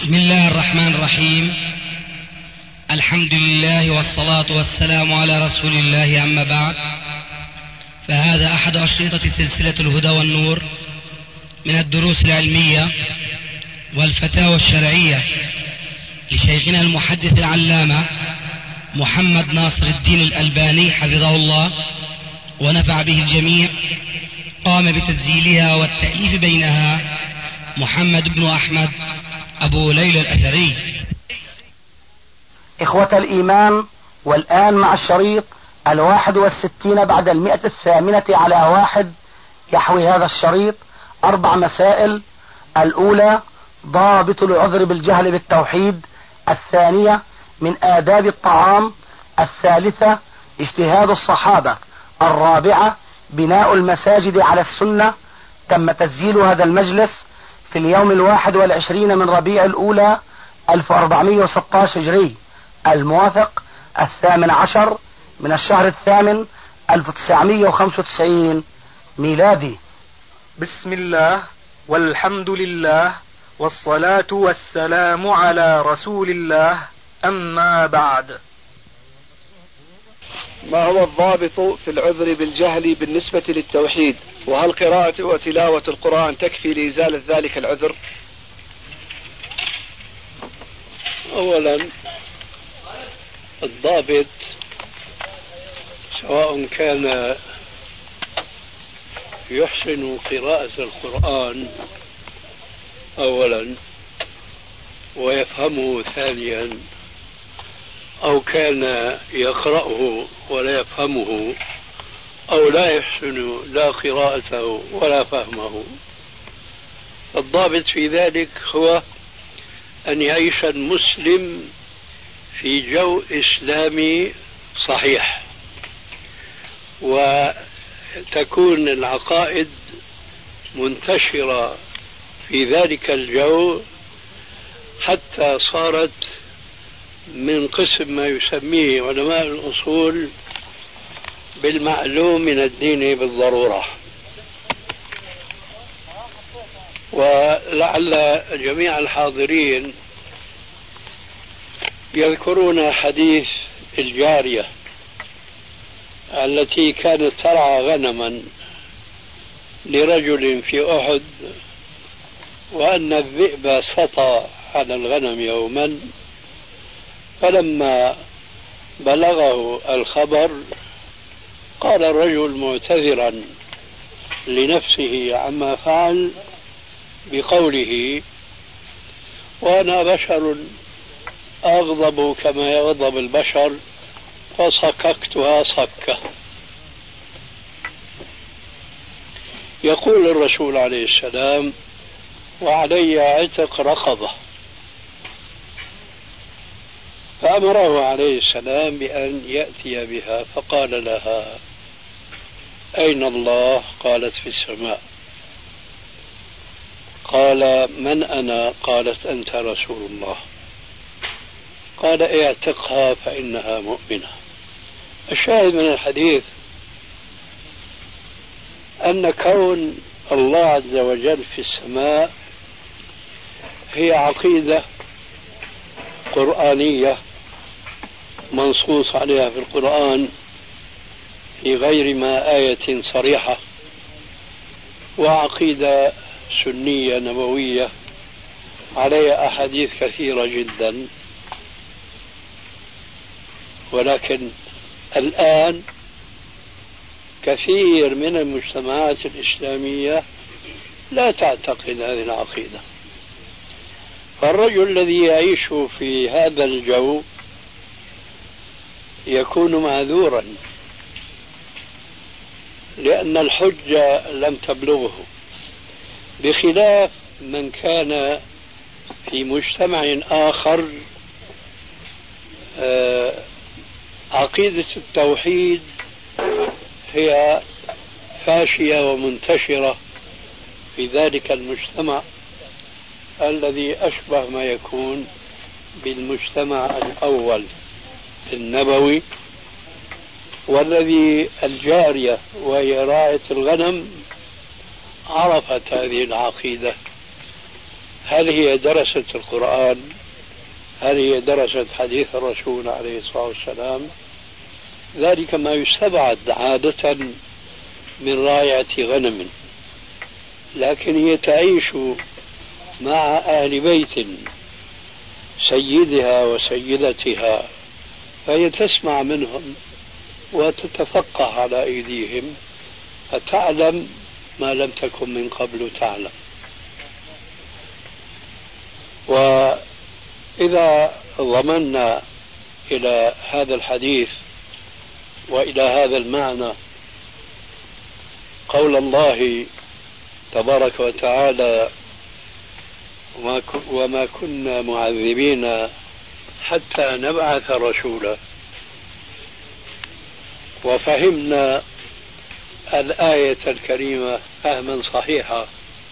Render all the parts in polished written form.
بسم الله الرحمن الرحيم. الحمد لله والصلاة والسلام على رسول الله، أما بعد، فهذا أحد أشرطة سلسلة الهدى والنور من الدروس العلمية والفتاوى الشرعية لشيخنا المحدث العلامة محمد ناصر الدين الألباني حفظه الله ونفع به الجميع. قام بتسجيلها والتأليف بينها محمد بن أحمد أبو ليلى الأثري. إخوة الإيمان، والآن مع الشريط 61 بعد 108 على 1. يحوي هذا الشريط 4 مسائل: الأولى ضابط العذر بالجهل بالتوحيد، الثانية من آداب الطعام، الثالثة اجتهاد الصحابة، الرابعة بناء المساجد على السنة. تم تسجيل هذا المجلس في اليوم 21 من ربيع الأولى 1416 هجري، الموافق 18 من الشهر الثامن 1995 ميلادي. بسم الله والحمد لله والصلاة والسلام على رسول الله، أما بعد. ما هو الضابط في العذر بالجهل بالنسبة للتوحيد؟ وهل قراءة وتلاوة القرآن تكفي لإزالة ذلك العذر؟ أولا، الضابط سواء كان يحسن قراءة القرآن أولا ويفهمه ثانيا، أو كان يقرأه ولا يفهمه، أو لا يحسن لا قراءته ولا فهمه، الضابط في ذلك هو أن يعيش المسلم في جو إسلامي صحيح، وتكون العقائد منتشرة في ذلك الجو حتى صارت من قسم ما يسميه علماء الأصول بالمعلوم من الدين بالضرورة. ولعل جميع الحاضرين يذكرون حديث الجارية التي كانت ترعى غنما لرجل في أحد، وأن الذئب سطى على الغنم يوما، فلما بلغه الخبر قال الرجل معتذرا لنفسه عما فعل بقوله: وأنا بشر أغضب كما يغضب البشر، فصككتها صكة. يقول الرسول عليه السلام: وعلي عتق رقبة. فأمره عليه السلام بأن يأتي بها، فقال لها: أين الله؟ قالت: في السماء. قال: من أنا؟ قالت: أنت رسول الله. قال: اعتقها فإنها مؤمنة. الشاهد من الحديث أن كون الله عز وجل في السماء هي عقيدة قرآنية منصوص عليها في القرآن في غير ما آية صريحة، وعقيدة سنية نبوية عليها أحاديث كثيرة جدا. ولكن الآن كثير من المجتمعات الإسلامية لا تعتقد هذه العقيدة، فالرجل الذي يعيش في هذا الجو يكون معذورا، لأن الحجة لم تبلغه، بخلاف من كان في مجتمع آخر عقيدة التوحيد هي فاشية ومنتشرة في ذلك المجتمع الذي أشبه ما يكون بالمجتمع الأول النبوي، والذي الجارية وهي راعية الغنم عرفت هذه العقيدة هل هي درست القرآن؟ هل هي درست حديث الرسول عليه الصلاة والسلام؟ ذلك ما يستبعد عادة من راعية غنم، لكن هي تعيش مع أهل بيت سيدها وسيدتها، فهي تسمع منهم وتتفقه على أيديهم، فتعلم ما لم تكن من قبل تعلم. وإذا ضمنا إلى هذا الحديث وإلى هذا المعنى قول الله تبارك وتعالى: وما كنا معذبين حتى نبعث رسولا، وفهمنا الآية الكريمة فهما صحيحا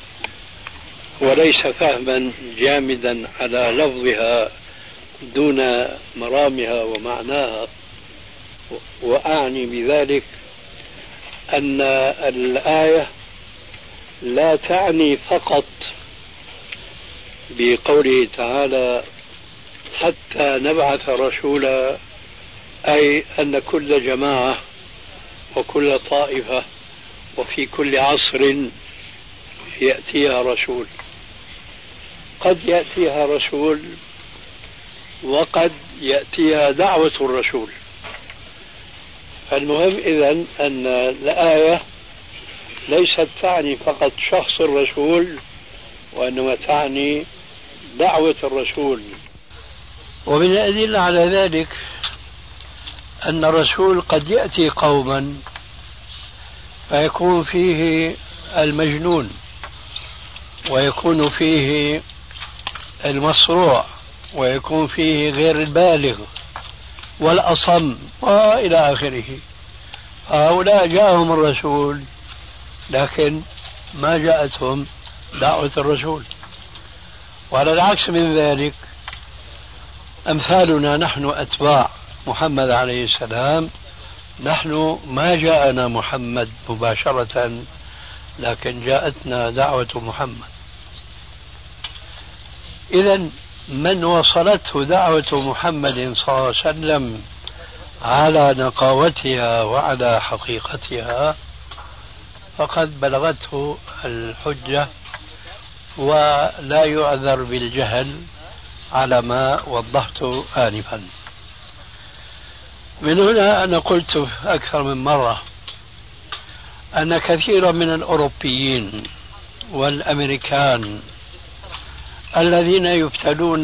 وليس فهما جامدا على لفظها دون مرامها ومعناها. وأعني بذلك أن الآية لا تعني فقط بقوله تعالى حتى نبعث رسولا، أي أن كل جماعة وكل طائفة وفي كل عصر يأتيها رسول. قد يأتيها رسول وقد يأتيها دعوة الرسول. فالمهم إذن أن الآية ليست تعني فقط شخص الرسول، وإنما تعني دعوة الرسول. ومن الأدلة على ذلك أن الرسول قد يأتي قوما فيكون فيه المجنون، ويكون فيه المصروع، ويكون فيه غير البالغ والأصم وإلى آخره. هؤلاء جاءهم الرسول لكن ما جاءتهم دعوة الرسول. وعلى العكس من ذلك أمثالنا نحن أتباع محمد عليه السلام، نحن ما جاءنا محمد مباشرة لكن جاءتنا دعوة محمد. إذن من وصلته دعوة محمد صلى الله عليه وسلم على نقاوتها وعلى حقيقتها فقد بلغته الحجة، ولا يعذر بالجهل على ما وضحته آنفا. من هنا أنا قلت أكثر من مرة أن كثيرا من الأوروبيين والأمريكان الذين يبتلون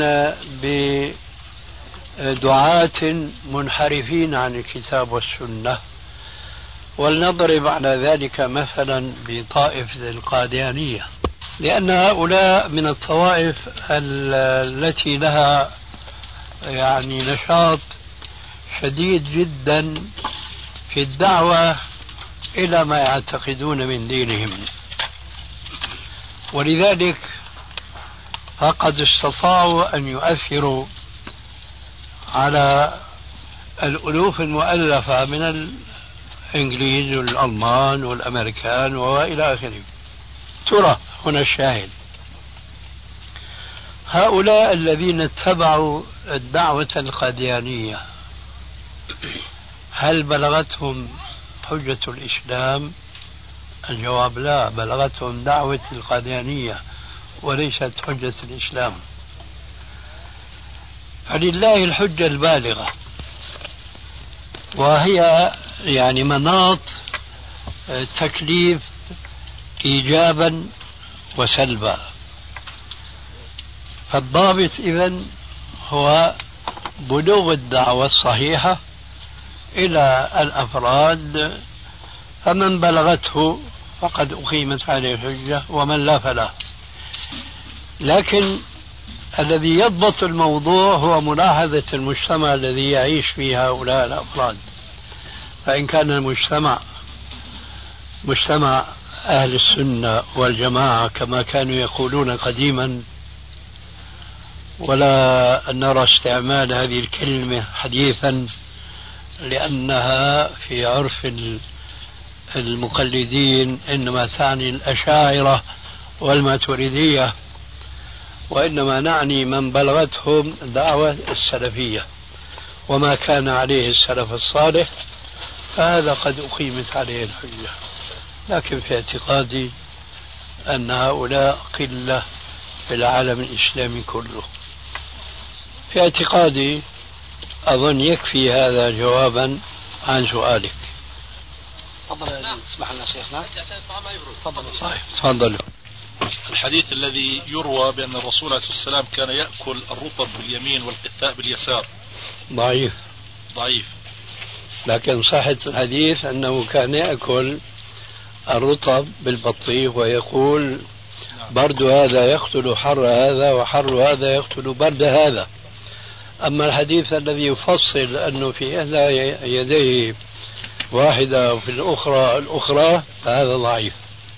بدعاة منحرفين عن الكتاب والسنة، ولنضرب على ذلك مثلا بطائفة القاديانية، لأن هؤلاء من الطوائف التي لها يعني نشاط شديد جدا في الدعوة إلى ما يعتقدون من دينهم، ولذلك فقد استطاعوا أن يؤثروا على الألوف المؤلفة من الإنجليز والألمان والأمريكان وإلى آخره. ترى هنا الشاهد: هؤلاء الذين اتبعوا الدعوة القاديانية هل بلغتهم حجة الإسلام؟ الجواب لا، بلغتهم دعوة القاديانية وليست حجة الإسلام. فلله الحجة البالغة، وهي يعني مناط تكليف إيجابا وسلبا. فالضابط إذن هو بلوغ الدعوة الصحيحة إلى الأفراد، فمن بلغته فقد أقيمت عليه الحجة، ومن لا فلا. لكن الذي يضبط الموضوع هو ملاحظة المجتمع الذي يعيش فيه هؤلاء الأفراد. فإن كان المجتمع مجتمع أهل السنة والجماعة كما كانوا يقولون قديما، ولا نرى استعمال هذه الكلمة حديثا لأنها في عرف المقلدين إنما تعني الأشاعرة والماتريدية، وإنما نعني من بلغتهم دعوة السلفية وما كان عليه السلف الصالح، فهذا قد أقيمت عليه الحجة. لكن في اعتقادي أن هؤلاء قلة في العالم الإسلامي كله. في اعتقادي أظن يكفي هذا جوابا عن سؤالك. تفضل اسمح لنا شيخنا. تفضل. الحديث الذي يروى بأن الرسول عليه الصلاة والسلام كان يأكل الرطب باليمين والقثاء باليسار ضعيف. لكن صحة الحديث أنه كان يأكل الرطب بالبطيخ ويقول برد هذا يقتل حر هذا وحر هذا يقتل برد هذا. أما الحديث الذي يفصل أنه في إحدى يديه واحدة وفي الأخرى فهذا ضعيف.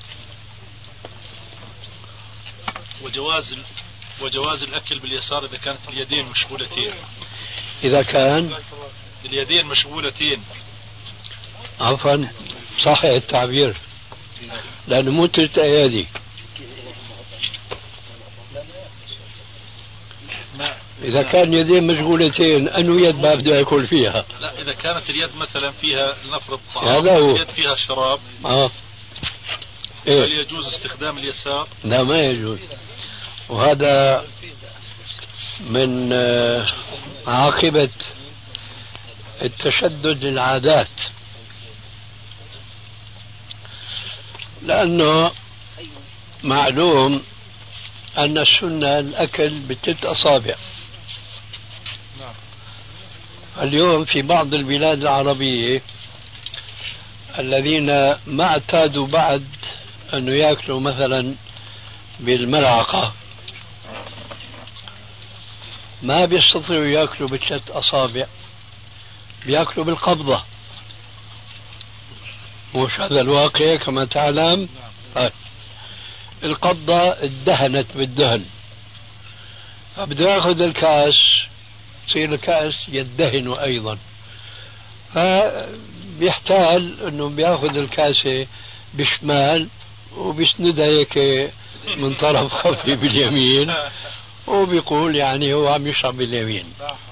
وجواز الأكل باليسار إذا كانت اليدين مشغولتين. إذا كان اليدين مشغولتين، عفوا صحيح التعبير، لأنه مو 3 أيادي. إذا كان يدين مشغولتين أنه يد ما بده يأكل فيها. لا، إذا كانت اليد مثلا فيها لنفرض طعام، اليد فيها شراب، إيه؟ هل يجوز استخدام اليسار؟ لا، ما يجوز. وهذا من عاقبة التشدد للعادات، لأنه معلوم أن السنة الأكل ب3 أصابع. اليوم في بعض البلاد العربية الذين ما اعتادوا بعد أنه يأكلوا مثلا بالملعقة ما بيستطيعوا يأكلوا ب3 أصابع، بيأكلوا بالقبضة. مش هذا الواقع كما تعلم؟ القبضة ادهنت بالدهن، فبده ياخذ الكأس يصير الكأس يدهن أيضا، فبيحتال أنه بياخذ الكاسة بشمال وبيسندها هيك من طرف خفي باليمين وبيقول يعني هو عم يشرب باليمين.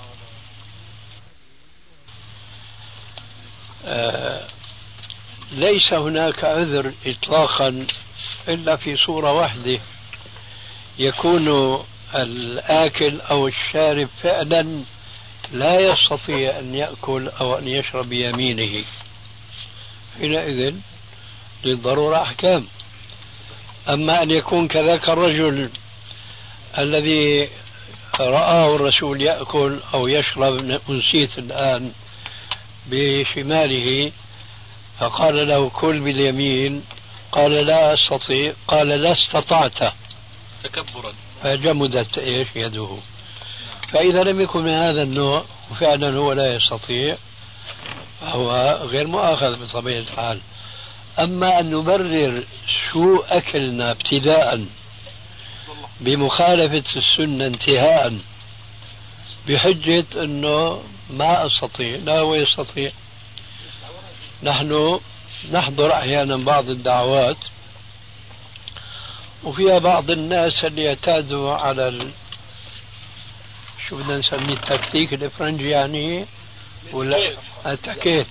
ليس هناك عذر إطلاقا إلا في صورة واحدة، يكون الآكل أو الشارب فعلا لا يستطيع أن يأكل أو أن يشرب بيمينه، حينئذ للضرورة أحكام. أما أن يكون كذاك الرجل الذي رآه الرسول يأكل أو يشرب، نسيت الآن، بشماله فقال له كل باليمين، قال لا أستطيع، قال لا استطعت تكبرا، فجمدت يده. فإذا لم يكن من هذا النوع وفعلا هو لا يستطيع فهو غير مؤاخذ بطبيعة الحال. أما أن نبرر سوء أكلنا ابتداء بمخالفة السنة انتهاء بحجة أنه ما أستطيع، لا هو يستطيع. نحن نحضر أحيانا بعض الدعوات وفيها بعض الناس اللي يعتادوا على شو بدنا نسميه التكتيك الإفرنجي يعني، ولا الاتاكيت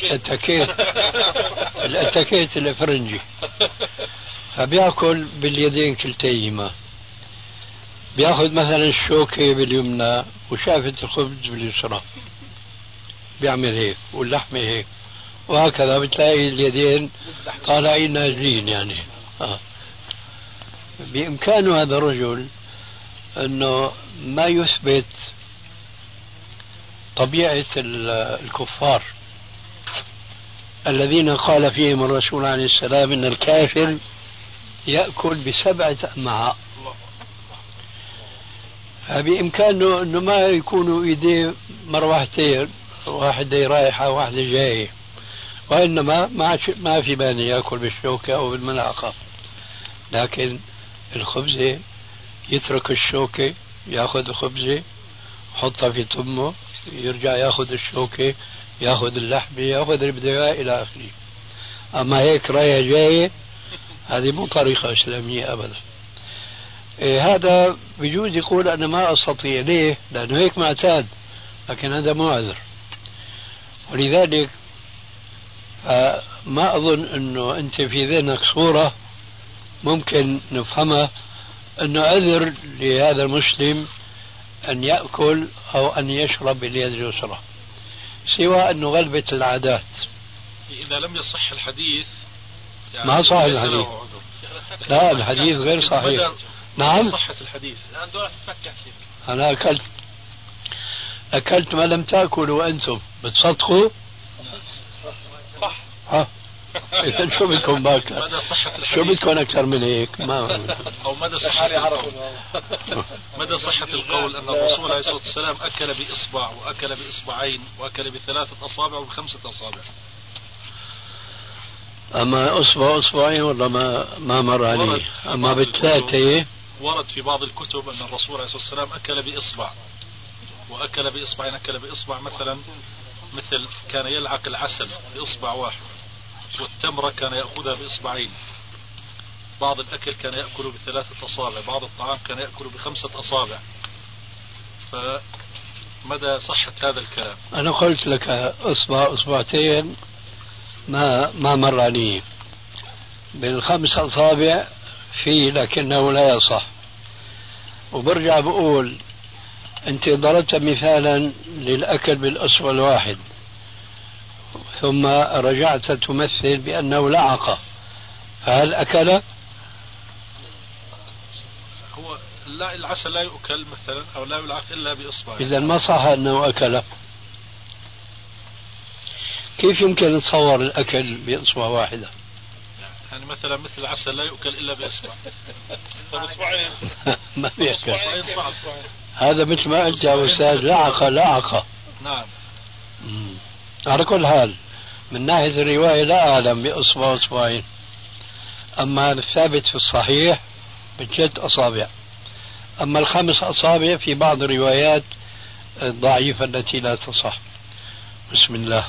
الإفرنجي، فبيأكل باليدين كلتيهما، بياخذ مثلا الشوكة باليمنى وشافة الخبز باليسرى بيعمل هيك واللحمة هيك وهكذا، بتلاقي اليدين طالعين نازلين يعني. بإمكانه هذا الرجل أنه ما يثبت طبيعة الكفار الذين قال فيهم الرسول عليه السلام إن الكافر يأكل ب7 أمعاء، فبإمكانه أنه ما يكونوا إيديه مروحتين، واحدة رايحة واحدة جاية، وإنما ما في مانع يأكل بالشوكة أو بالملعقة. لكن الخبزة يترك الشوكة، يأخذ الخبزة يحطها في تمه، يرجع يأخذ الشوكة، يأخذ اللحمة، يأخذ اللي بده إياه إلى آخره. أما هيك رايح جاي هذه مو طريقة إسلامية أبدا. هذا بجوز يقول أنا ما أستطيع. ليه؟ لأنه هيك معتاد، لكن هذا مو عذر. ولذلك ما أظن أنه أنت في ذهنك صورة ممكن نفهمها أنه عذر لهذا المسلم أن يأكل أو أن يشرب باليد اليسرى، سوى أنه غلبة العادات. إذا لم يصح الحديث يعني ما صح الحديث. لا، الحديث غير صحيح. نعم، صحة الحديث. أنا أكلت ما لم تأكلوا وأنتم بتصدقوا. صح. إذا شو بدكم باكر؟ مدى صحة الحديث. شو بدكم أكثر من هيك؟ ما أو مدى صحة القول. مدى صحة القول أن الرسول عليه الصلاة والسلام أكل بإصبع وأكل بإصبعين وأكل ب3 أصابع وب5 أصابع. أما أصبعين والله ما مر علي. أما بالثلاثة ورد في بعض الكتب أن الرسول عليه الصلاة والسلام أكل بإصبع وأكل بإصبعين. أكل بإصبع مثل كان يلعق العسل بإصبع واحد، والتمرة كان يأخذها بإصبعين. بعض الأكل كان يأكل ب3 أصابع، بعض الطعام كان يأكل ب5 أصابع. فمدى صحة هذا الكلام؟ أنا قلت لك أصبعتين ما مر علي. بال5 أصابع فيه لكنه لا يصح. وبرجع بقول أنت ضربت مثالا للأكل بالأصبع الواحد، ثم رجعت تمثل بأنه لعق، فهل أكل؟ هو لا، العسل لا يؤكل مثلا أو لا يلعق إلا بإصبع. إذا ما صح أنه أكل. كيف يمكن نتصور الأكل بإصبع واحدة؟ يعني مثلا مثل العسل لا يؤكل إلا بإصبع. ما بيأكل. صعب. هذا مثل ما قلت يا أستاذ، لعق. نعم. على كل حال من ناحية الرواية لا أعلم بإصبعين. أما الثابت في الصحيح ب6 أصابع. أما ال5 أصابع في بعض الروايات الضعيفة التي لا تصح. بسم الله.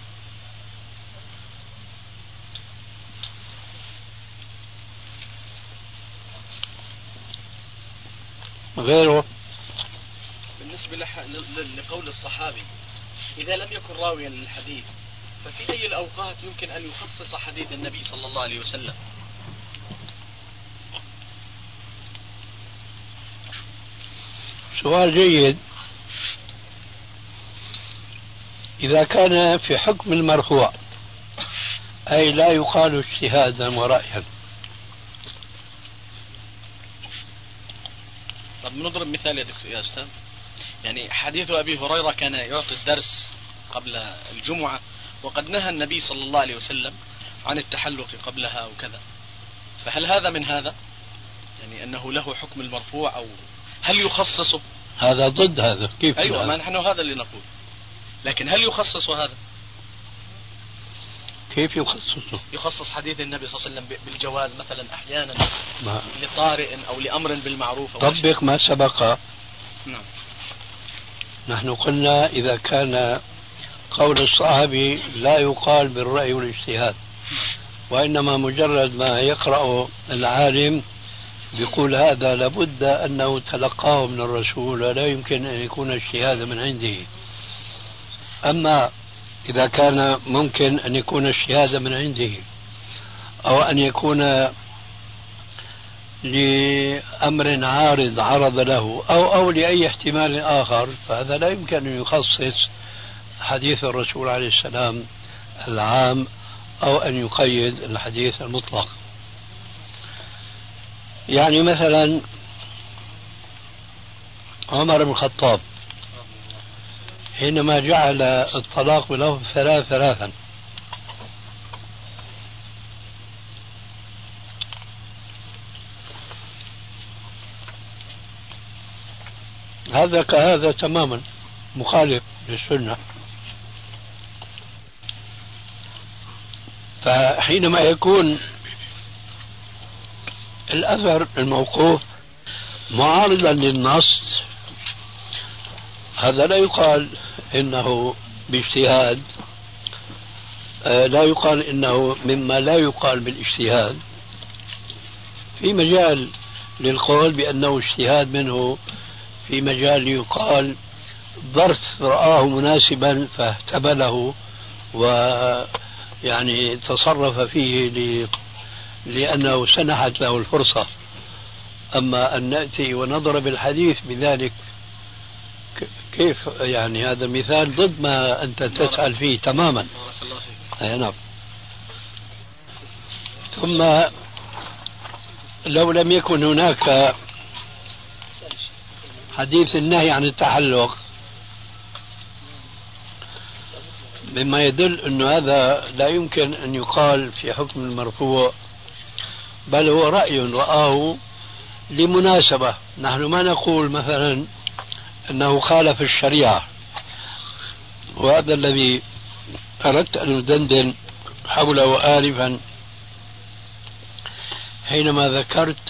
غيره بالنسبة لقول الصحابي إذا لم يكن راويا للحديث، ففي أي الأوقات يمكن أن يخصص حديث النبي صلى الله عليه وسلم؟ سؤال جيد. إذا كان في حكم المرفوع، أي لا يقال اجتهادا ورأيا. طب نضرب مثال يا دكتور يا أستاذ. يعني حديث أبي هريرة كان يعطي الدرس قبل الجمعة، وقد نهى النبي صلى الله عليه وسلم عن التحلق قبلها وكذا، فهل هذا من هذا؟ يعني أنه له حكم المرفوع، أو هل يخصصه؟ هذا ضد هذا. كيف؟ أيوة، ما نحن هذا اللي نقول، لكن هل يخصص هذا؟ كيف يخصصه؟ يخصص حديث النبي صلى الله عليه وسلم بالجواز مثلا أحيانا لطارئ أو لأمر بالمعروف أو طبق ما سبق. نعم. نحن قلنا إذا كان قول الصحابي لا يقال بالرأي والاجتهاد، وإنما مجرد ما يقرأ العالم يقول هذا لابد أنه تلقاه من الرسول ولا يمكن أن يكون اجتهاد من عنده. أما إذا كان ممكن أن يكون اجتهاد من عنده أو أن يكون لأمر عارض عرض له أو لأي احتمال آخر، فهذا لا يمكن أن يخصص حديث الرسول عليه السلام العام أو أن يقيد الحديث المطلق. يعني مثلا عمر بن الخطاب حينما جعل الطلاق له 3 هذا كهذا تماما مخالف للسنة. فحينما يكون الأثر الموقوف معارضا للنص، هذا لا يقال إنه باجتهاد، لا يقال إنه مما لا يقال بالاجتهاد. في مجال للقول بأنه اجتهاد منه في مجال يقال ظرف رآه مناسبا فاهتبله ويعني تصرف فيه لأنه سنحت له الفرصة. أما أن نأتي ونضرب الحديث بذلك كيف يعني هذا مثال ضد ما أنت تسأل فيه تماما. أي نعم. ثم لو لم يكن هناك حديث النهي عن التحلق مما يدل أن هذا لا يمكن أن يقال في حكم المرفوع، بل هو رأي رآه لمناسبة. نحن ما نقول مثلا أنه خالف الشريعة، وهذا الذي أردت أن أدندن حوله آلفا حينما ذكرت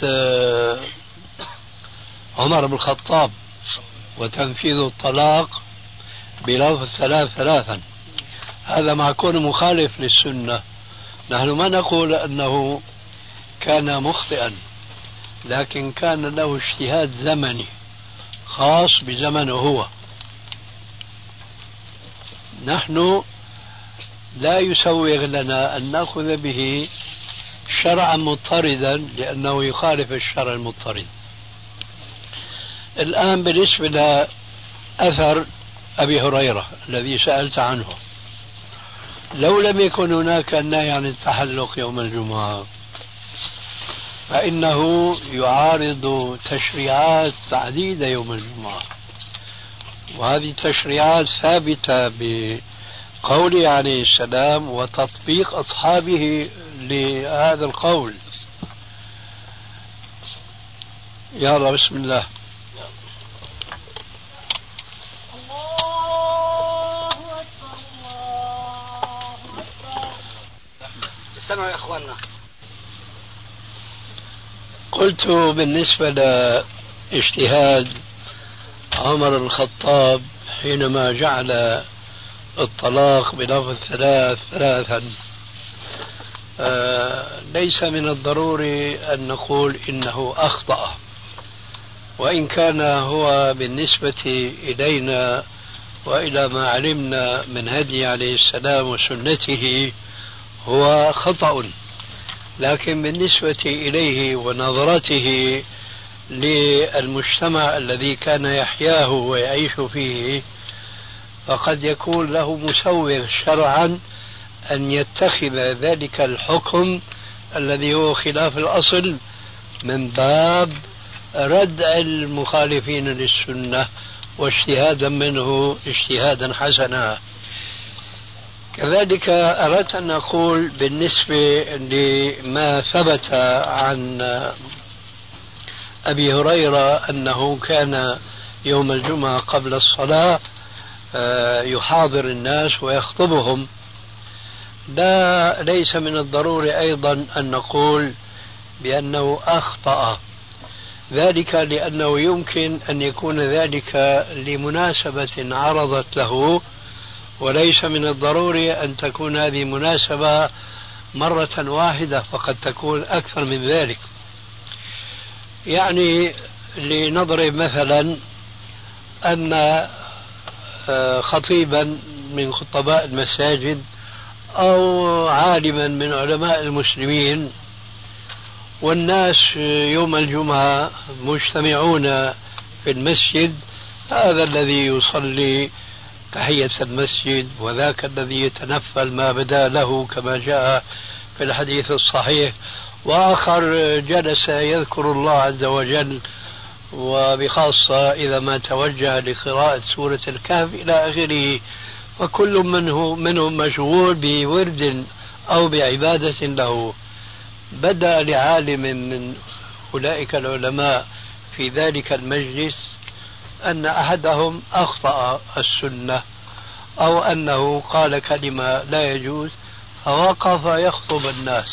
عمر بن الخطاب وتنفيذ الطلاق بلفظ ثلاثا. هذا مع كونه مخالف للسنة. نحن ما نقول أنه كان مخطئا، لكن كان له اجتهاد زمني خاص بزمنه هو. نحن لا يسوغ لنا أن نأخذ به شرعا مضطردا لأنه يخالف الشرع المضطرد. الآن بالنسبة لأثر أبي هريرة الذي سألت عنه، لو لم يكن هناك النهي عن التحلق يوم الجمعة فإنه يعارض تشريعات عديدة يوم الجمعة، وهذه التشريعات ثابتة بقوله عليه السلام وتطبيق أصحابه لهذا القول. يلا بسم الله. استمعوا يا اخواننا. قلت بالنسبة لاجتهاد عمر الخطاب حينما جعل الطلاق بلفظ ثلاثا، ليس من الضروري أن نقول إنه أخطأ، وإن كان هو بالنسبة إلينا وإلى ما علمنا من هدي عليه السلام وسنته هو خطأ، لكن بالنسبة إليه ونظرته للمجتمع الذي كان يحياه ويعيش فيه فقد يكون له مسوغ شرعا أن يتخذ ذلك الحكم الذي هو خلاف الأصل من باب ردع المخالفين للسنة واجتهادا منه اجتهادا حسنا. كذلك أردت أن أقول بالنسبة لما ثبت عن أبي هريرة أنه كان يوم الجمعة قبل الصلاة يحاضر الناس ويخطبهم، لا ليس من الضروري أيضا أن نقول بأنه أخطأ، ذلك لأنه يمكن أن يكون ذلك لمناسبة عرضت له، وليس من الضروري أن تكون هذه مناسبة مرة واحدة، فقد تكون أكثر من ذلك. يعني لنضرب مثلا أن خطيبا من خطباء المساجد أو عالما من علماء المسلمين والناس يوم الجمعة مجتمعون في المسجد، هذا الذي يصلي تحية المسجد وذاك الذي يتنفل ما بدا له كما جاء في الحديث الصحيح، وآخر جلس يذكر الله عز وجل وبخاصة إذا ما توجه لقراءة سورة الكهف إلى آخره، وكل منهم مشغول بورد أو بعبادة له. بدأ لعالم من أولئك العلماء في ذلك المجلس أن أحدهم أخطأ السنة أو أنه قال كلمة لا يجوز، فوقف يخطب الناس.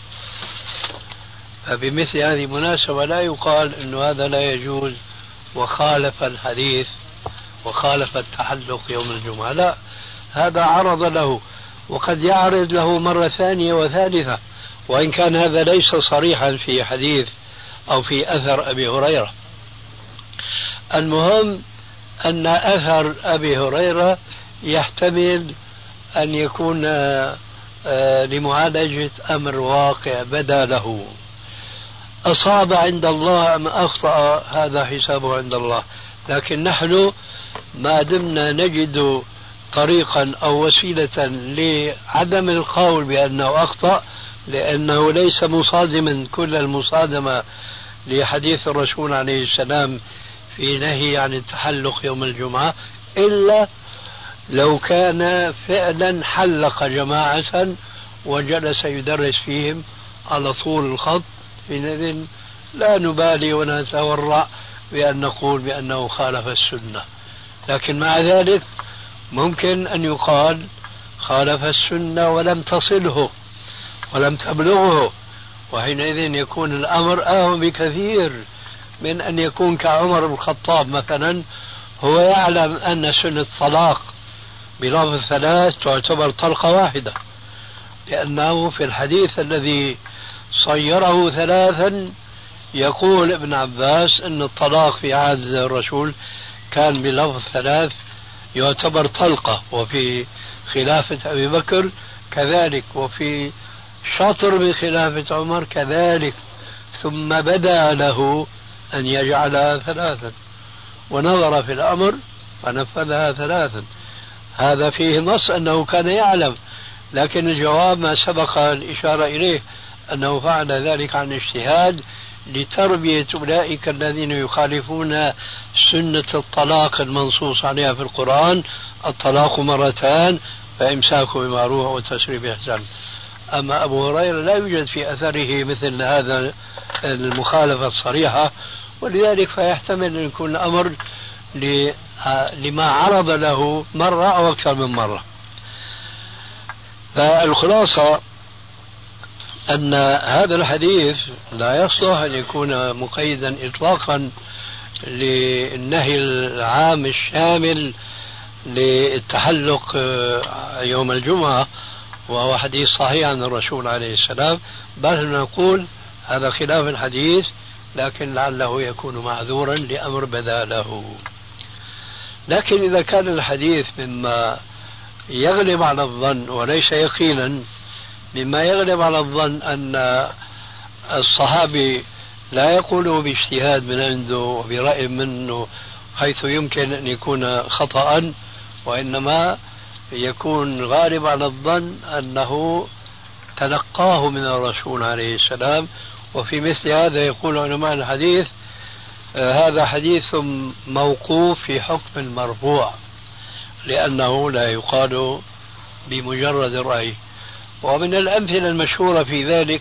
فبمثل هذه المناسبة لا يقال أن هذا لا يجوز وخالف الحديث وخالف التحلق يوم الجمعة، لا، هذا عرض له وقد يعرض له مرة ثانية وثالثة، وإن كان هذا ليس صريحا في حديث أو في أثر أبي هريرة. المهم أن أثر أبي هريرة يحتمل أن يكون لمعالجة أمر واقع بدا له، أصاب عند الله أم أخطأ هذا حسابه عند الله. لكن نحن ما دمنا نجد طريقا أو وسيلة لعدم القول بأنه أخطأ، لأنه ليس مصادما كل المصادمة لحديث الرسول عليه السلام في نهي عن التحلق يوم الجمعة، إلا لو كان فعلا حلق جماعة وجلس يدرس فيهم على طول الخط، حينئذ لا نبالي ونتورع بأن نقول بأنه خالف السنة. لكن مع ذلك ممكن أن يقال خالف السنة ولم تصله ولم تبلغه، وحينئذ يكون الأمر أهم بكثير من أن يكون كعمر بن الخطاب مثلا، هو يعلم أن سنة الطلاق بلفظ ثلاث تعتبر طلقة واحدة، لأنه في الحديث الذي صيره ثلاثا يقول ابن عباس أن الطلاق في عهد الرسول كان بلفظ ثلاث يعتبر طلقة، وفي خلافة أبي بكر كذلك، وفي شطر بخلافة عمر كذلك، ثم بدا له أن يجعلها ثلاثا ونظر في الأمر فنفذها ثلاثا. هذا فيه نص أنه كان يعلم، لكن الجواب ما سبق الإشارة إليه أنه فعل ذلك عن اجتهاد لتربية أولئك الذين يخالفون سنة الطلاق المنصوص عليها في القرآن: الطلاق مرتان فإمساك بمعروف وتسريح بإحسان. أما أبو هريرة لا يوجد في أثره مثل هذا المخالفة الصريحة، ولذلك فيحتمل أن يكون الأمر لما عرض له مرة أو أكثر من مرة. فالخلاصة أن هذا الحديث لا يصلح أن يكون مقيدا إطلاقا للنهي العام الشامل للتحلق يوم الجمعة، وهو حديث صحيح عن الرسول عليه السلام، بل نقول هذا خلاف الحديث، لكن لعله يكون معذورا لأمر بدا له. لكن إذا كان الحديث مما يغلب على الظن وليس يقينا، مما يغلب على الظن أن الصحابي لا يقوله باجتهاد من عنده وبرأي منه حيث يمكن أن يكون خطأ، وإنما يكون غالب على الظن أنه تلقاه من الرسول عليه السلام. وفي مثل هذا يقول علماء الحديث هذا حديث موقوف في حكم المرفوع، لأنه لا يقال بمجرد الرأي. ومن الأمثلة المشهورة في ذلك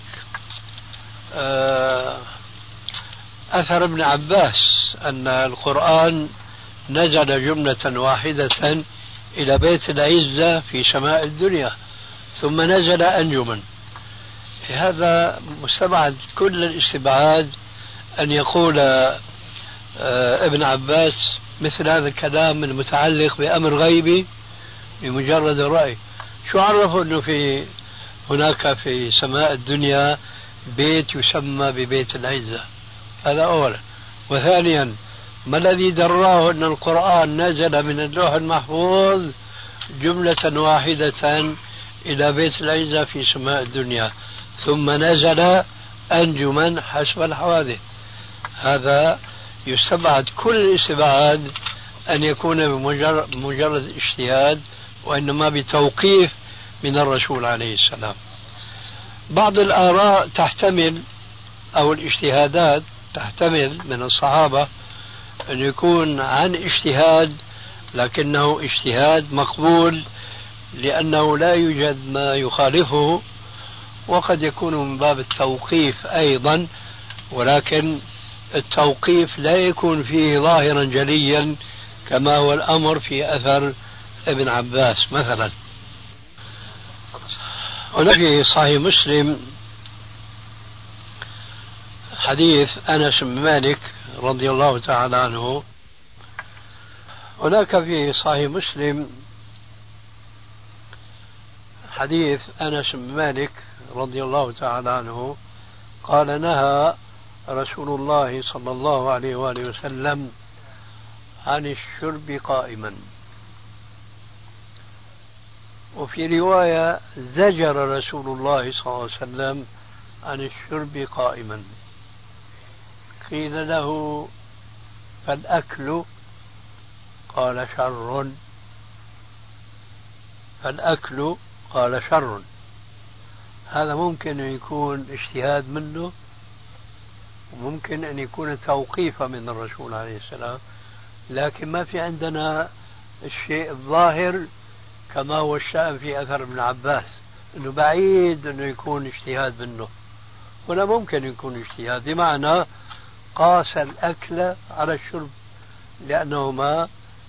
أثر ابن عباس أن القرآن نزل جملة واحدة إلى بيت العزة في سماء الدنيا ثم نزل أنجما. هذا مستبعد كل الاستبعاد أن يقول ابن عباس مثل هذا الكلام المتعلق بأمر غيبي بمجرد الرأي. شو عرفه أنه هناك في سماء الدنيا بيت يسمى ببيت العزة؟ هذا أولا. وثانيا، ما الذي دراه أن القرآن نزل من اللوح المحفوظ جملة واحدة إلى بيت العزة في سماء الدنيا ثم نزل أنجما حسب الحوادث؟ هذا يستبعد كل الاستبعاد أن يكون بمجرد اجتهاد، وإنما بتوقيف من الرسول عليه السلام. بعض الآراء تحتمل أو الاجتهادات تحتمل من الصحابة أن يكون عن اجتهاد، لكنه اجتهاد مقبول لأنه لا يوجد ما يخالفه، وقد يكون من باب التوقيف أيضا، ولكن التوقيف لا يكون فيه ظاهرا جليا كما هو الأمر في أثر ابن عباس مثلا. وفي صحيح مسلم حديث أنس بن مالك رضي الله تعالى عنه، هناك في صحيح مسلم حديث أنس بن مالك رضي الله تعالى عنه قال: نهى رسول الله صلى الله عليه وآله وسلم عن الشرب قائما، وفي رواية زجر رسول الله صلى الله عليه وسلم عن الشرب قائما. قيل له فالأكل؟ قال شر. فالأكل قال شر. هذا ممكن أن يكون اجتهاد منه، وممكن أن يكون توقيفا من الرسول عليه السلام، لكن ما في عندنا الشيء الظاهر كما هو الشأن في أثر ابن عباس، أنه بعيد أنه يكون اجتهاد منه. هنا ممكن يكون اجتهاد، بمعنى قاس الأكل على الشرب، لأنهما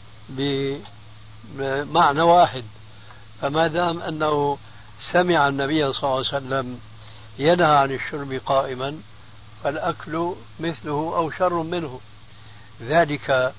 بمعنى واحد. فما دام أنه سمع النبي صلى الله عليه وسلم ينهى عن الشرب قائما، فالأكل مثله أو شر منه، ذلك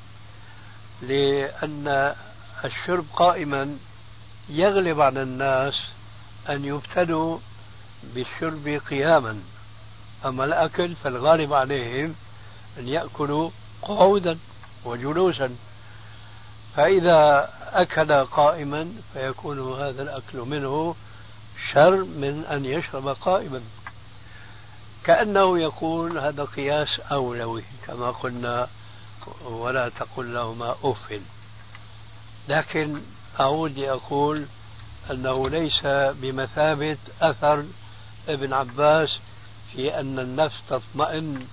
لأن الشرب قائما يغلب على الناس أن يبتلوا بالشرب قياما، أما الأكل فالغالب عليهم أن يأكلوا قعودا وجلوسا، فإذا أكل قائما فيكون هذا الأكل منه شر من أن يشرب قائما. كأنه يقول هذا قياس أولوي كما قلنا، ولا تقل لهما أف. لكن أعود لأقول أنه ليس بمثابة أثر ابن عباس في أن النفس تطمئن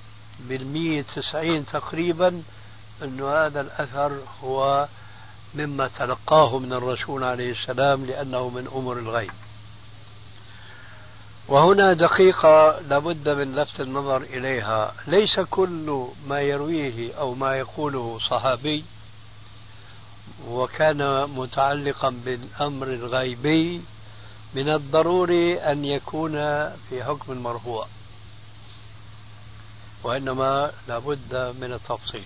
90% تقريبا، أن هذا الأثر هو مما تلقاه من الرسول عليه السلام، لأنه من أمور الغيب. وهنا دقيقة لابد من لفت النظر إليها، ليس كل ما يرويه أو ما يقوله صحابي وكان متعلقا بالأمر الغيبي من الضروري أن يكون في حكم المرفوع، وإنما لابد من التفصيل.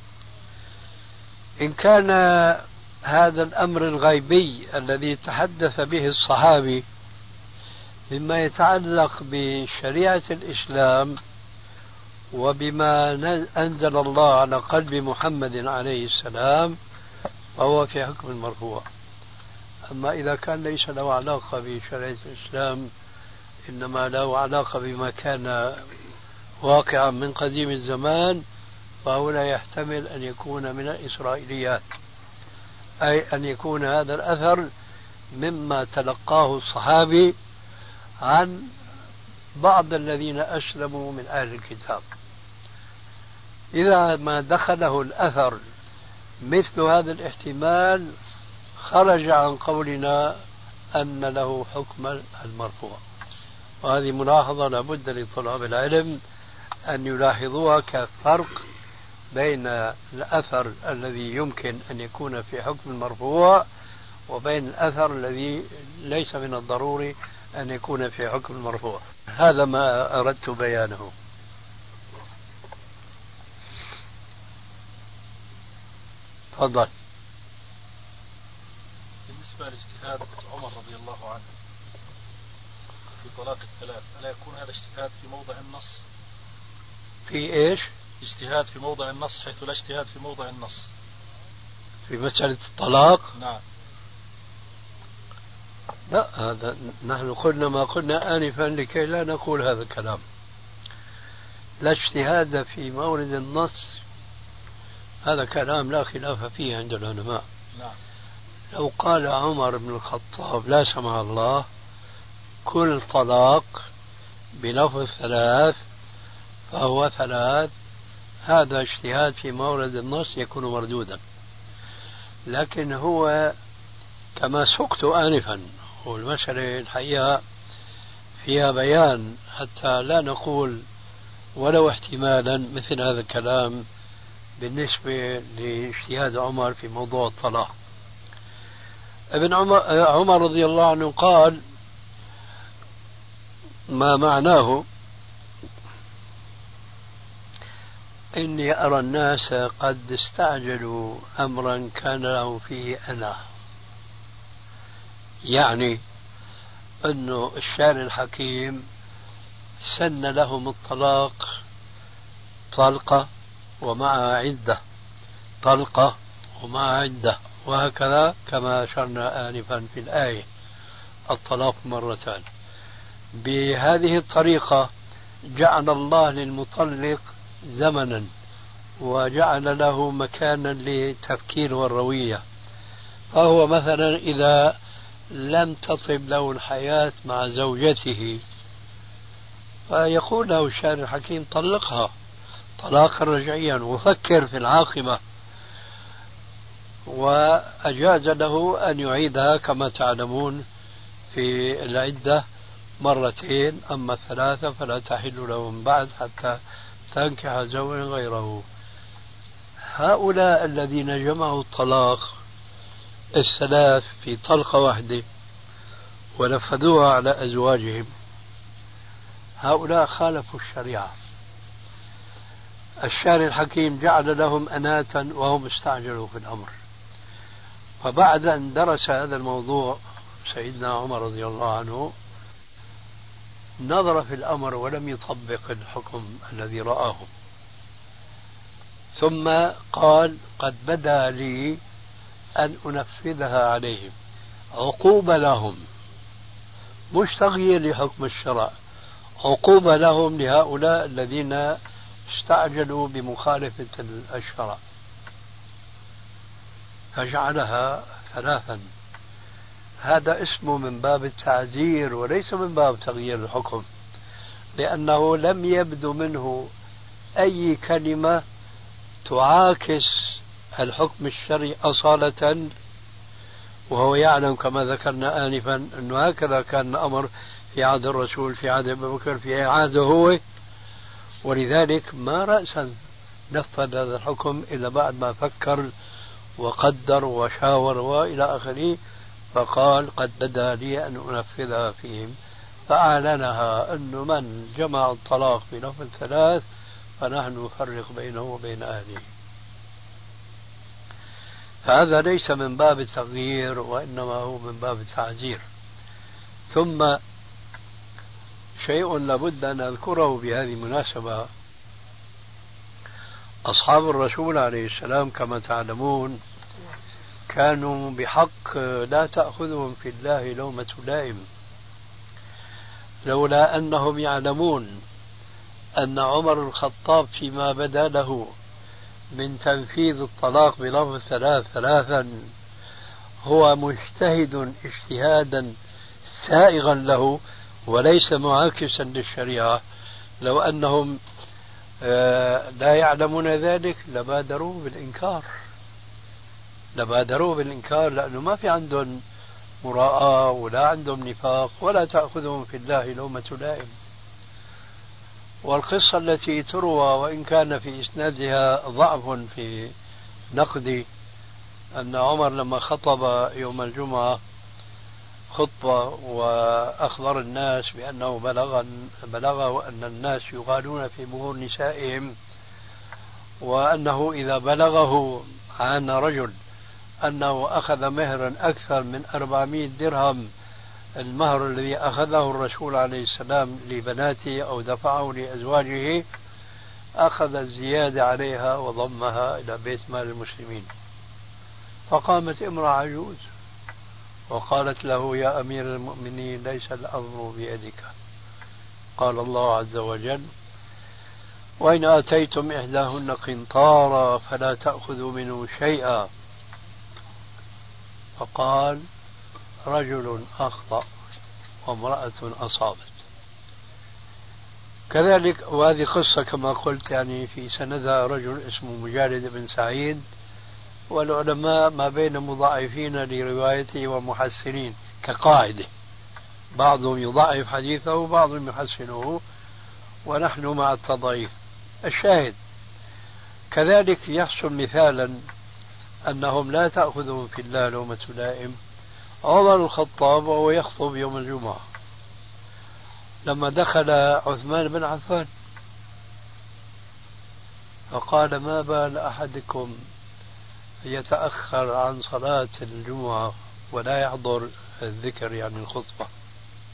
إن كان هذا الأمر الغيبي الذي تحدث به الصحابي مما يتعلق بشريعة الإسلام وبما أنزل الله على قلب محمد عليه السلام، فهو في حكم المرفوع. أما إذا كان ليس له علاقة بشريعة الإسلام، إنما له علاقة بما كان واقعا من قديم الزمان، فهو لا يحتمل أن يكون من الإسرائيليات، أي أن يكون هذا الأثر مما تلقاه الصحابي عن بعض الذين أسلموا من أهل الكتاب. إذا ما دخله الأثر مثل هذا الاحتمال خرج عن قولنا أن له حكم المرفوع. وهذه ملاحظة لابد لطلاب العلم أن يلاحظوها كفرق بين الأثر الذي يمكن أن يكون في حكم المرفوع وبين الأثر الذي ليس من الضروري أن يكون في حكم المرفوع. هذا ما أردت بيانه. تفضل. بالنسبة لاجتهاد عمر رضي الله عنه في طلاق الثلاث، ألا يكون هذا اجتهاد في موضع النص؟ في إيش؟ اجتهاد في موضع النص حيث لا اجتهاد في موضع النص في مسألة الطلاق؟ نعم. لا، هذا نحن قلنا ما قلنا آنفا لكي لا نقول هذا الكلام. لا اجتهاد في مورد النص، هذا كلام لا خلاف فيه عند العلماء. نعم. لو قال عمر بن الخطاب لا سمح الله كل طلاق بلفظ ثلاث فهو ثلاث، هذا اجتهاد في مورد النص يكون مردودا. لكن هو كما سقت آنفا، والمسألة الحقيقة فيها بيان حتى لا نقول ولو احتمالا مثل هذا الكلام بالنسبة لاجتهاد عمر في موضوع الطلاق. ابن عمر رضي الله عنه قال ما معناه: إني أرى الناس قد استعجلوا أمرا كان له فيه أنا. يعني أنه الشارع الحكيم سن لهم الطلاق طلقة ومعها عدة، طلقة ومعها عدة، وهكذا كما أشرنا آنفا في الآية الطلاق مرتان. بهذه الطريقة جعل الله للمطلق زمنا وجعل له مكانا للتفكير والروية. فهو مثلا إذا لم تطب له الحياة مع زوجته فيقول له الشارع الحكيم طلقها طلاقا رجعيا وفكر في العاقبة، وأجاز له أن يعيدها كما تعلمون في العدة مرتين، أما الثلاثة فلا تحل له من بعد حتى تنكح زوجا غيره. هؤلاء الذين جمعوا الطلاق الثلاث في طلقة واحدة ونفذوها على أزواجهم، هؤلاء خالفوا الشريعة. الشارع الحكيم جعل لهم أناة وهم استعجلوا في الأمر. فبعد أن درس هذا الموضوع سيدنا عمر رضي الله عنه نظر في الأمر ولم يطبق الحكم الذي رآه، ثم قال قد بدا لي أن أنفذها عليهم عقوبة لهم، مش تغيير لحكم الشرع، عقوبة لهم لهؤلاء الذين استعجلوا بمخالفة الشرع، فجعلها ثلاثا. هذا اسمه من باب التعزير وليس من باب تغيير الحكم، لأنه لم يبدو منه أي كلمة تعاكس الحكم الشرعي أصالة، وهو يعلم كما ذكرنا آنفا أنه هكذا كان الأمر في عهد الرسول، في عهد أبي بكر، في عهده هو، ولذلك ما رأسا نفذ هذا الحكم إلا بعد ما فكر وقدر وشاور وإلى آخره، فقال قد بدا لي أن أنفذها فيهم، فأعلنها أن من جمع الطلاق بلفظ ثلاث فنحن نفرق بينه وبين أهله. فهذا ليس من باب التغيير وإنما هو من باب التعزير. ثم شيء لابد أن أذكره بهذه المناسبة، أصحاب الرسول عليه السلام كما تعلمون كانوا بحق لا تأخذهم في الله لومة لائم، لولا أنهم يعلمون أن عمر الخطاب فيما بدا له من تنفيذ الطلاق بلفظ ثلاثا هو مجتهد اجتهادا سائغا له وليس معاكسا للشريعة، لو أنهم لا يعلمون ذلك لبادروا بالإنكار، لأنه ما في عندهم مراءة ولا عندهم نفاق ولا تأخذهم في الله لومة لائم. والقصة التي تروى وإن كان في إسنادها ضعف في نقد، أن عمر لما خطب يوم الجمعة خطبة وأخبر الناس بأنه بلغه أن الناس يغالون في مهور نسائهم، وأنه إذا بلغه عن رجل أنه أخذ مهرا أكثر من 400 درهم، المهر الذي أخذه الرسول عليه السلام لبناته أو دفعه لأزواجه، أخذ الزيادة عليها وضمها إلى بيت مال المسلمين. فقامت امرأة عجوز وقالت له يا أمير المؤمنين ليس الأمر بيدك، قال الله عز وجل وإن آتيتم إحداهن قنطارا فلا تأخذوا منه شيئا، فقال رجل أخطأ وامرأة أصابت. كذلك وهذه قصة كما قلت يعني في سندها رجل اسمه مجالد بن سعيد، والعلماء ما بين مضاعفين لروايته ومحسنين كقاعدة، بعضهم يضعف حديثه وبعضهم يحسنه ونحن مع التضعيف. الشاهد كذلك يحصل مثالا أنهم لا تأخذهم في الله لومة لائم. عمر الخطاب وهو يخطب يوم الجمعة لما دخل عثمان بن عفان فقال ما بال أحدكم يتأخر عن صلاة الجمعة ولا يحضر الذكر يعني الخطبة؟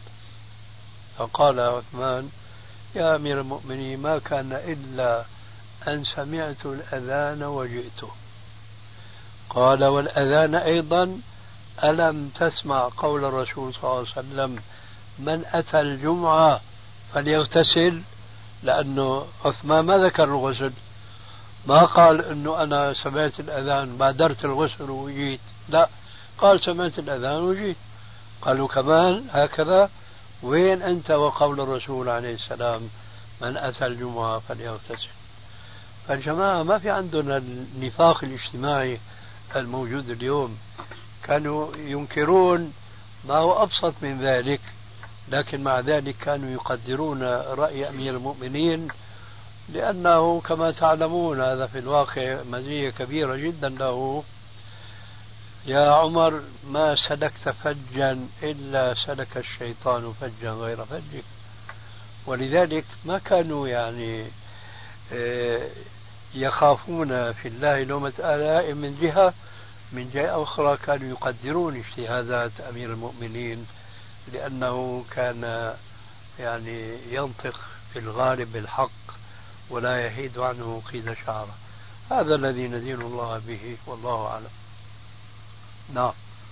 فقال عثمان يا أمير المؤمنين ما كان إلا أن سمعت الأذان وجئت. قال والأذان أيضا ألم تسمع قول الرسول صلى الله عليه وسلم من أتى الجمعة فليغتسل؟ لأنه عثمان ما ذكر الغسل، ما قال أنه أنا سمعت الأذان بادرت الغسل وجيت، لا، قال سمعت الأذان وجيت. قالوا كمان هكذا، وين أنت وقول الرسول عليه السلام من أتى الجمعة فليغتسل؟ فالجماعة ما في عندنا النفاق الاجتماعي الموجود اليوم، كانوا ينكرون ما هو أبسط من ذلك، لكن مع ذلك كانوا يقدرون رأي أمير المؤمنين، لأنه كما تعلمون هذا في الواقع مزية كبيرة جدا له. يا عمر ما سلكت فجا إلا سلك الشيطان فجا غير فجك. ولذلك ما كانوا يعني يخافون في الله لومة لائم من جهة أخرى كانوا يقدرون اجتهادات أمير المؤمنين، لأنه كان يعني ينطق في الغالب بالحق ولا يحيد عنه قيد شعره. هذا الذي ندين الله به والله أعلم. نعم.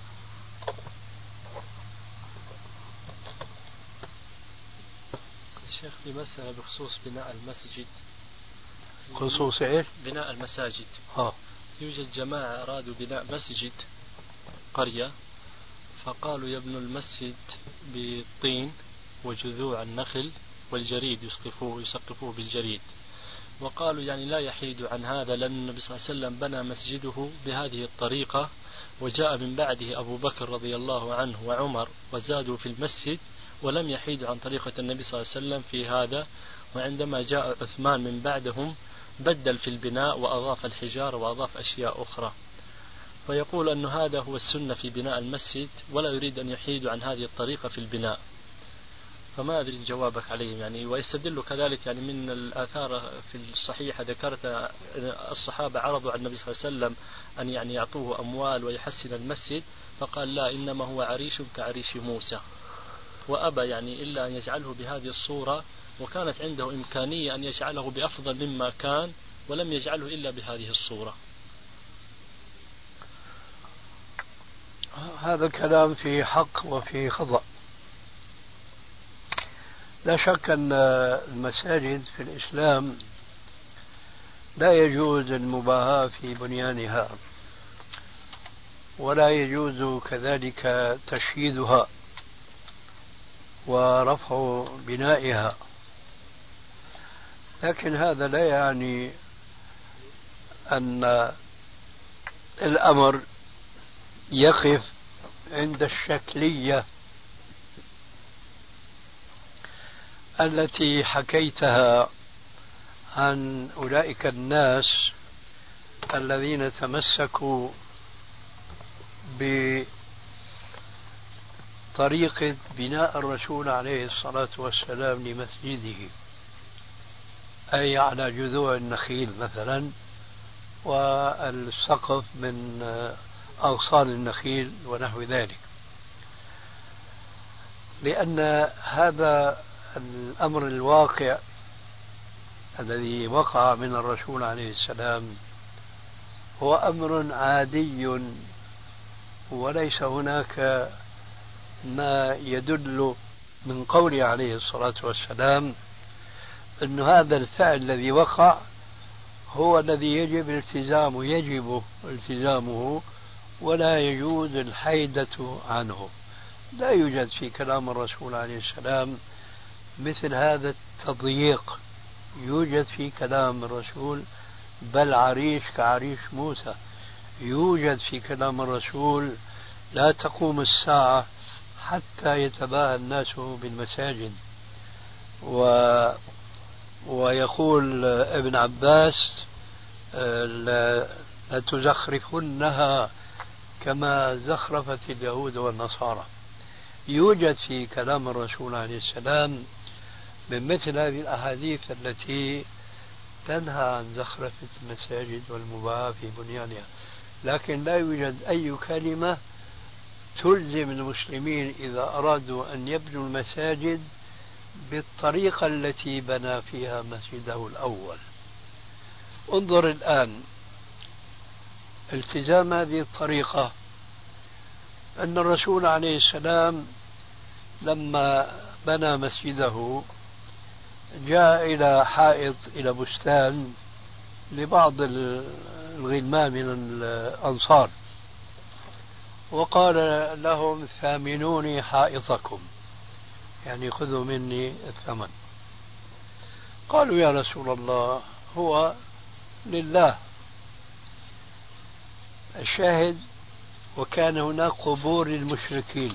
شيخ في مسألة بخصوص بناء المسجد. خصوص ايش؟ بناء المساجد. يوجد جماعة أرادوا بناء مسجد قرية، فقالوا يبنوا المسجد بالطين وجذوع النخل والجريد، يسقفوه بالجريد، وقالوا يعني لا يحيد عن هذا، لأن النبي صلى الله عليه وسلم بنى مسجده بهذه الطريقة، وجاء من بعده أبو بكر رضي الله عنه وعمر وزادوا في المسجد ولم يحيدوا عن طريقة النبي صلى الله عليه وسلم في هذا. وعندما جاء عثمان من بعدهم بدل في البناء وأضاف الحجارة وأضاف أشياء أخرى، فيقول أن هذا هو السنة في بناء المسجد ولا يريد أن يحيد عن هذه الطريقة في البناء. فما أدري جوابك عليهم يعني. ويستدل كذلك يعني من الآثار في الصحيحة ذكرت الصحابة عرضوا على النبي صلى الله عليه وسلم أن يعني يعطوه أموال ويحسن المسجد، فقال لا، إنما هو عريش كعريش موسى، وأبى يعني إلا أن يجعله بهذه الصورة، وكانت عنده إمكانية أن يجعله بأفضل مما كان ولم يجعله إلا بهذه الصورة. هذا الكلام في حق وفي خطأ. لا شك أن المساجد في الإسلام لا يجوز المباهاة في بنيانها، ولا يجوز كذلك تشييدها ورفع بنائها، لكن هذا لا يعني أن الأمر يقف عند الشكلية التي حكيتها عن أولئك الناس الذين تمسكوا بطريقة بناء الرسول عليه الصلاة والسلام لمسجده، أي على جذوع النخيل مثلا، والسقف من أغصان النخيل ونحو ذلك. لأن هذا الأمر الواقع الذي وقع من الرسول عليه السلام هو أمر عادي، وليس هناك ما يدل من قوله عليه الصلاة والسلام أن هذا الفعل الذي وقع هو الذي يجب التزامه ولا يجوز الحيدة عنه. لا يوجد في كلام الرسول عليه السلام مثل هذا التضييق يوجد في كلام الرسول، بل عريش كعريش موسى يوجد في كلام الرسول. لا تقوم الساعة حتى يتباهى الناس بالمساجد. ويقول ابن عباس لتزخرفنها كما زخرفت اليهود والنصارى. يوجد في كلام الرسول عليه السلام من مثل هذه الأحاديث التي تنهى عن زخرفة المساجد والمباهاة في بنيانها، لكن لا يوجد أي كلمة تلزم المسلمين إذا أرادوا أن يبنوا المساجد بالطريقة التي بنى فيها مسجده الأول. انظر الآن التزام هذه الطريقة، أن الرسول عليه السلام لما بنى مسجده جاء إلى حائط، إلى بستان لبعض الغلمان من الأنصار، وقال لهم ثامنوني حائطكم، يعني خذوا مني الثمن. قالوا يا رسول الله هو لله. الشاهد وكان هناك قبور للمشركين،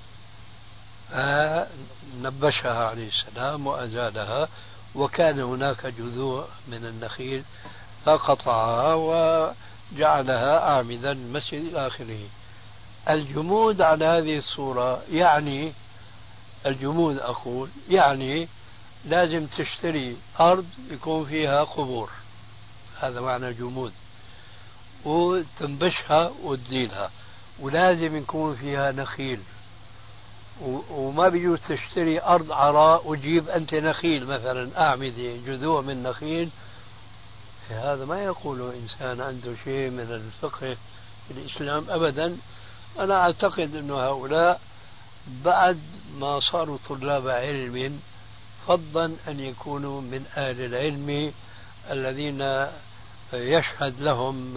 نبشها عليه السلام وأزالها، وكان هناك جذوع من النخيل فقطعها وجعلها أعمدة المسجد إلى آخره. الجمود على هذه الصورة يعني الجمود أقول يعني لازم تشتري أرض يكون فيها قبور، هذا معنى جمود، وتنبشها وتزيلها، ولازم يكون فيها نخيل، وما بيجوز تشتري أرض عراء وتجيب أنت نخيل مثلا أعمدة جذوع من نخيل. هذا ما يقوله إنسان عنده شيء من الفقه في الإسلام أبدا. أنا أعتقد أن هؤلاء بعد ما صاروا طلاب علم فضلا أن يكونوا من أهل العلم الذين يشهد لهم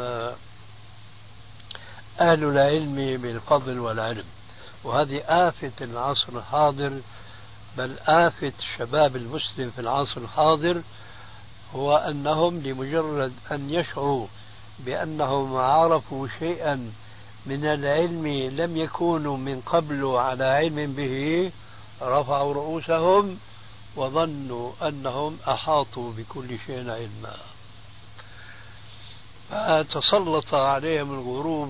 أهل العلم بالفضل والعلم. وهذه آفة العصر الحاضر، بل آفة الشباب المسلم في العصر الحاضر، هو أنهم لمجرد أن يشعروا بأنهم عرفوا شيئا من العلم لم يكونوا من قبل على علم به رفعوا رؤوسهم وظنوا أنهم أحاطوا بكل شيء علما، فتسلط عليهم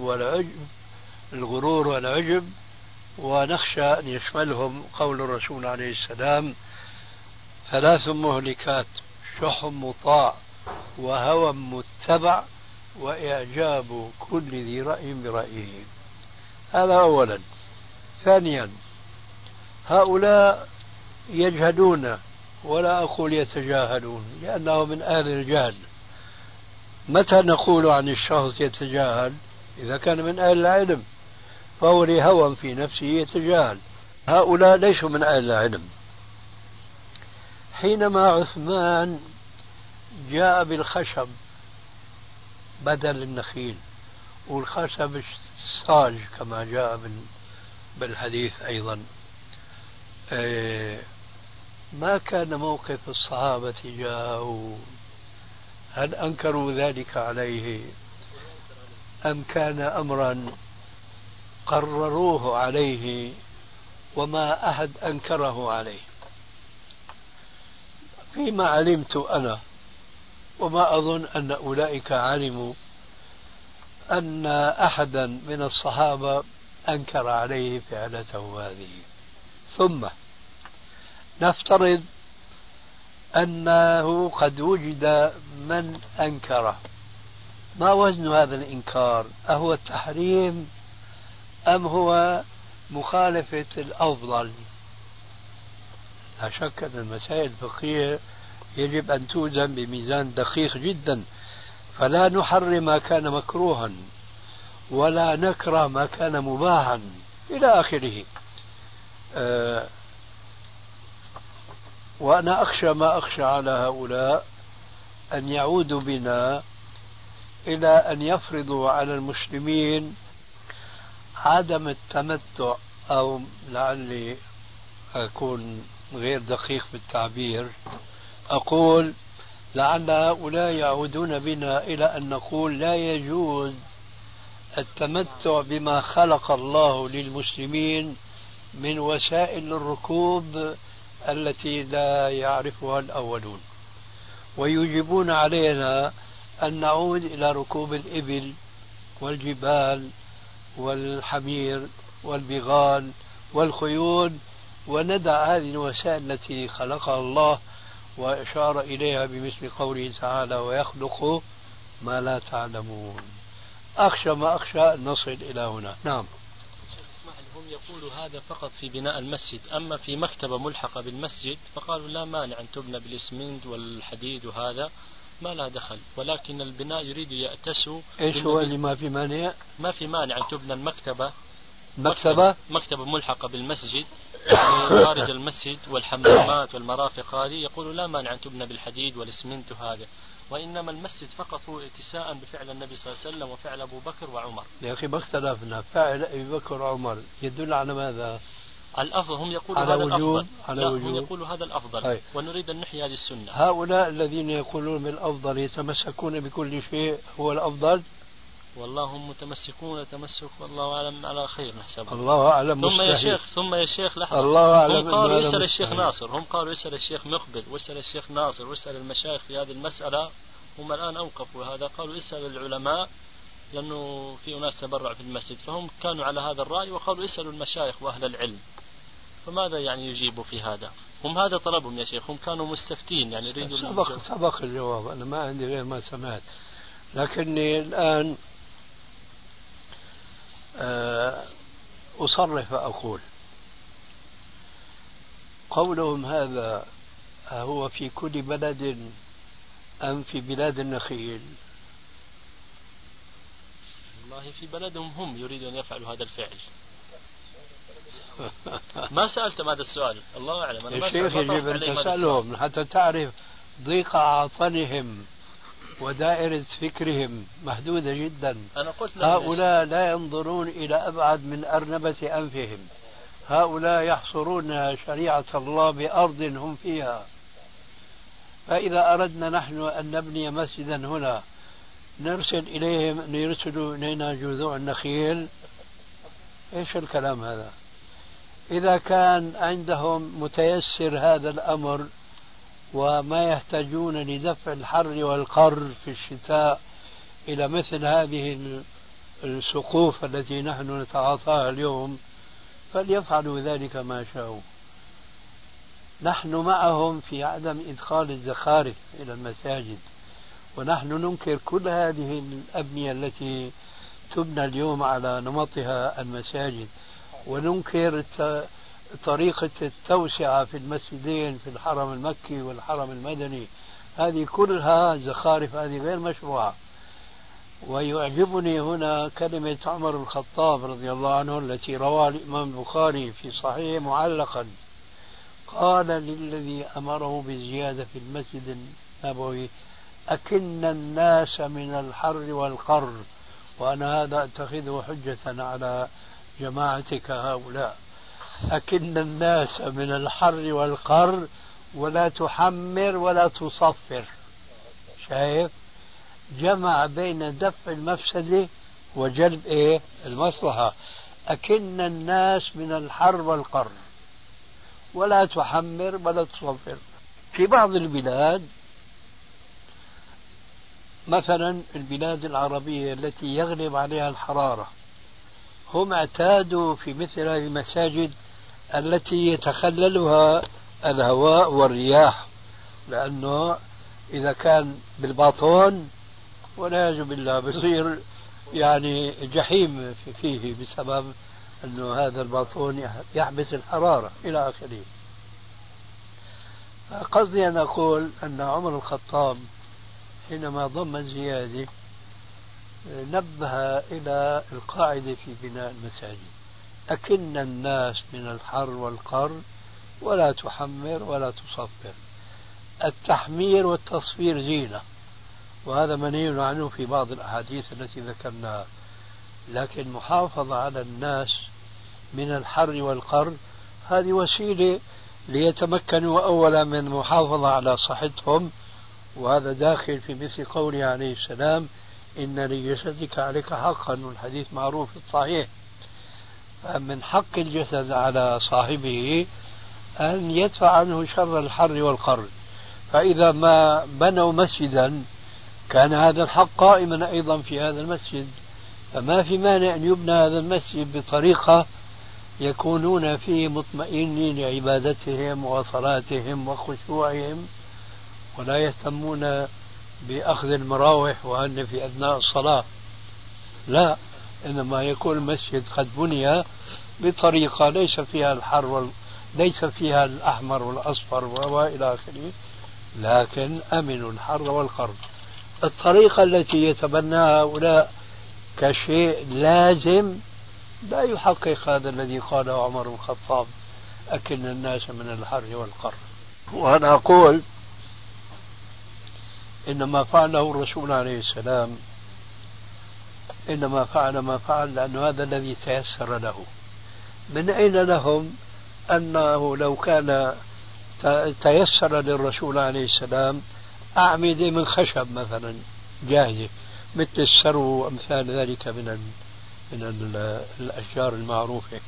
الغرور والعجب، ونخشى أن يشملهم قول الرسول عليه السلام: ثلاث مهلكات، شح مطاع، وهوى متبع، وإعجاب كل ذي رأي برأيه. هذا أولا. ثانيا، هؤلاء يجهلون، ولا أقول يتجاهلون لأنه من أهل الجهل. متى نقول عن الشخص يتجاهل؟ إذا كان من أهل العلم، فهو لهوى في نفسه يتجاهل. هؤلاء ليسوا من أهل العلم. حينما عثمان جاء بالخشب بدل النخيل، والخشب الصاج كما جاء بالحديث أيضا، ما كان موقف الصحابة تجاهه؟ هل أنكروا ذلك عليه أم كان أمرا قرروه عليه وما أحد أنكره عليه؟ فيما علمت أنا، وما أظن أن أولئك علموا، أن أحدا من الصحابة أنكر عليه فعلته هذه. ثم نفترض أنه قد وجد من أنكره، ما وزن هذا الإنكار؟ أهو التحريم أم هو مخالفة الأفضل؟ لا شك أن المسائل الفقهية يجب أن توزن بميزان دقيق جدا، فلا نحرم ما كان مكروها ولا نكره ما كان مباحا إلى آخره. وأنا أخشى ما أخشى على هؤلاء أن يعودوا بنا إلى أن يفرضوا على المسلمين عدم التمتع، أو لعلي أكون غير دقيق بالتعبير، أقول لعل هؤلاء يعودون بنا إلى أن نقول لا يجوز التمتع بما خلق الله للمسلمين من وسائل الركوب التي لا يعرفها الأولون، ويجبون علينا أن نعود إلى ركوب الإبل والجبال والحمير والبغال والخيول، وندع هذه الوسائل التي خلقها الله وأشار إليها بمثل قوله تعالى: ويخلق ما لا تعلمون. أخشى ما أخشى أن نصل إلى هنا. نعم. هم يقولوا هذا فقط في بناء المسجد، أما في مكتبة ملحقة بالمسجد فقالوا لا مانع أن تبنى بالإسمنت والحديد وهذا، ما لا دخل، ولكن البناء يريد يأتسوا. ايش هو اللي ما في مانع؟ ما في مانع أن تبنى المكتبة، مكتبة ملحقة بالمسجد خارج المسجد، والحمامات والمرافق هذه يقول لا مانع أن تبنى بالحديد والإسمنت هذا، وإنما المسجد فقط هو اتساء بفعل النبي صلى الله عليه وسلم وفعل أبو بكر وعمر. يا أخي ما اختلفنا، فعل أبي بكر وعمر يدل على ماذا؟ على الأفضل، هم يقولوا على هذا وجوب. الأفضل، هم يقولوا هذا الأفضل، ونريد أن نحيي هذه السنة. هؤلاء الذين يقولون بالأفضل يتمسكون بكل شيء هو الأفضل؟ والله هم متمسكون تمسك والله أعلم على خير نحسبه. الله أعلم. ثم يا شيخ لحظة، الله أعلم. هم قالوا يسأل الشيخ ناصر، هم قالوا يسأل الشيخ مقبل ويسأل الشيخ ناصر ويسأل المشايخ في هذه المسألة، هم الآن أوقفوا هذا، قالوا يسأل العلماء لأنه في أناس تبرع في المسجد، فهم كانوا على هذا الرأي وقالوا يسألوا المشايخ وأهل العلم. فماذا يعني يجيبوا في هذا؟ هم هذا طلبهم يا شيخ، هم كانوا مستفتين يعني يريدوا. سبق الجواب، أنا ما عندي غير ما سمعت، لكني الآن أصرح فأقول قولهم هذا هو في كل بلد أم في بلاد النخيل؟ والله في بلدهم هم يريدون أن يفعلوا هذا الفعل. ما سألتم هذا السؤال، الله أعلم. أنا الشيخ يجب أن تسألهم حتى تعرف ضيق عطنهم ودائرة فكرهم محدودة جدا. أنا قلت هؤلاء لا ينظرون إلى أبعد من أرنبة أنفهم، هؤلاء يحصرون شريعة الله بأرض هم فيها. فإذا أردنا نحن أن نبني مسجدا هنا نرسل إليهم أن يرسلوا إلينا جذوع النخيل؟ إيش الكلام هذا؟ إذا كان عندهم متيسر هذا الأمر وما يحتاجون لدفع الحر والقر في الشتاء إلى مثل هذه السقوف التي نحن نتعاطاها اليوم، فليفعلوا ذلك ما شاءوا. نحن معهم في عدم إدخال الزخارف إلى المساجد، ونحن ننكر كل هذه الأبنية التي تبنى اليوم على نمطها المساجد، وننكر طريقة التوسعة في المسجدين في الحرم المكي والحرم المدني، هذه كلها زخارف، هذه غير مشروعة. ويعجبني هنا كلمة عمر الخطاب رضي الله عنه التي رواها الإمام البخاري في صحيح معلقا، قال للذي أمره بالزيادة في المسجد النبوي: أكن الناس من الحر والقر. وأنا هذا أتخذه حجة على جماعتك هؤلاء. أكن الناس من الحر والقر ولا تحمر ولا تصفر. شايف؟ جمع بين دفع المفسدة وجلب المصلحة. أكن الناس من الحر والقر ولا تحمر ولا تصفر. في بعض البلاد مثلا البلاد العربية التي يغلب عليها الحرارة، هم اعتادوا في مثل هذه المساجد التي يتخللها الهواء والرياح، لأنه إذا كان بالباطون والعياذ بالله بصير يعني جحيم فيه بسبب أنه هذا الباطون يحبس الحرارة إلى آخره. قصدي أن أقول أن عمر الخطاب حينما ضم الزيادة نبه إلى القاعدة في بناء المساجد: أكن الناس من الحر والقر ولا تحمر ولا تصفر. التحمير والتصفير زينة، وهذا منهي عنه في بعض الأحاديث التي ذكرناها، لكن محافظة على الناس من الحر والقر هذه وسيلة ليتمكنوا أولا من المحافظة على صحتهم، وهذا داخل في مثل قوله عليه السلام: إن لجسدك عليك حقا، والحديث معروف الصحيح. فمن حق الجسد على صاحبه أن يدفع عنه شر الحر والقر. فإذا ما بنوا مسجدا كان هذا الحق قائما أيضا في هذا المسجد، فما في مانع أن يبنى هذا المسجد بطريقة يكونون فيه مطمئنين لعبادتهم وصلاتهم وخشوعهم، ولا يهتمون بأخذ المراوح وأن في أثناء الصلاة، لا، إنما يكون المسجد قد بني بطريقة ليس فيها الحر ليس فيها الأحمر والأصفر وإلى آخره، لكن أمنوا الحر والقر. الطريقة التي يتبناها هؤلاء كشيء لازم لا يحقق هذا الذي قاله عمر بن الخطاب: أكن الناس من الحر والقر. وأنا أقول إنما فعله الرسول عليه السلام إنما فعل ما فعل لأنه هذا الذي تيسر له. من أين لهم أنه لو كان تيسر للرسول عليه السلام أعمدة من خشب مثلا جاهزة مثل السرو وأمثال ذلك من الأشجار المعروفة،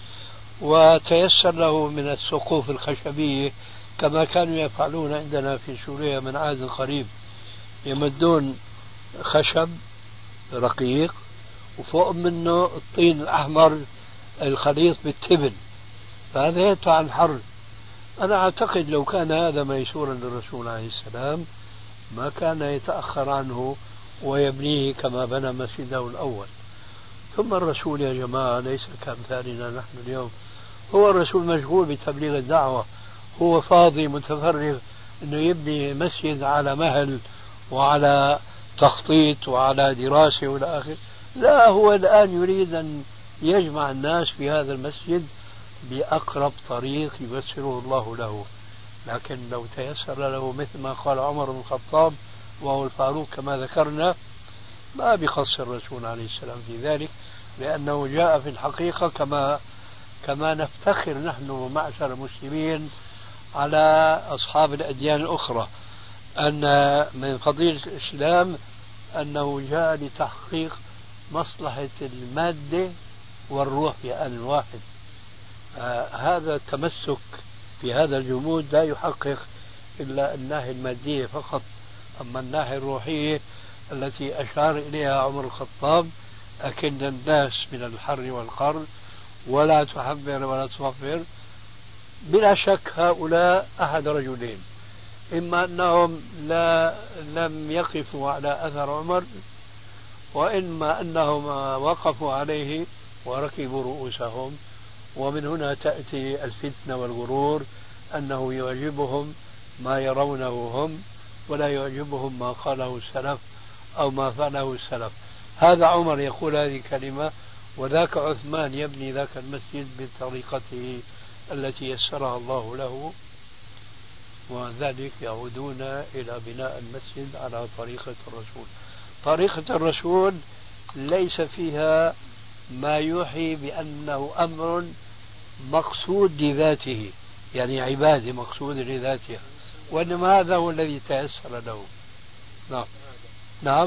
وتيسر له من السقوف الخشبية كما كانوا يفعلون عندنا في سوريا من عهد قريب، يمدون خشب رقيق وفوق منه الطين الأحمر الخليط بالتبن، فهذا يدفع عن الحر. أنا أعتقد لو كان هذا ميسورا للرسول عليه السلام ما كان يتأخر عنه ويبنيه كما بنى مسجده الأول. ثم الرسول يا جماعة ليس كأمثالنا نحن اليوم، هو الرسول مشغول بتبليغ الدعوة، هو فاضي متفرغ أنه يبني مسجد على مهل وعلى تخطيط وعلى دراسة والى آخره. لا، هو الآن يريد أن يجمع الناس في هذا المسجد بأقرب طريق ييسره الله له. لكن لو تيسر له مثل ما قال عمر بن الخطاب وهو الفاروق كما ذكرنا ما بخص الرسول عليه السلام في ذلك، لأنه جاء في الحقيقة كما نفتخر نحن معشر المسلمين على أصحاب الأديان الأخرى أن من فضيلة الإسلام أنه جاء لتحقيق مصلحة المادة والروح في آن واحد. هذا التمسك في هذا الجمود لا يحقق إلا الناحية المادية فقط، أما الناحية الروحية التي أشار إليها عمر الخطاب: أكن الناس من الحر والقر ولا تحبر ولا تصفر. بلا شك هؤلاء أحد رجلين: إما أنهم لم يقفوا على أثر عمر، وإما أنهم وقفوا عليه وركبوا رؤوسهم. ومن هنا تأتي الفتنة والغرور أنه يعجبهم ما يرونه هم ولا يعجبهم ما قاله السلف أو ما فعله السلف. هذا عمر يقول هذه الكلمة، وذاك عثمان يبني ذاك المسجد بطريقته التي يسرها الله له، وذلك يعودون إلى بناء المسجد على طريقة الرسول. طريقة الرسول ليس فيها ما يوحي بأنه أمر مقصود لذاته، يعني عبادة مقصود لذاتها، وإنما هذا هو الذي تيسر له. نعم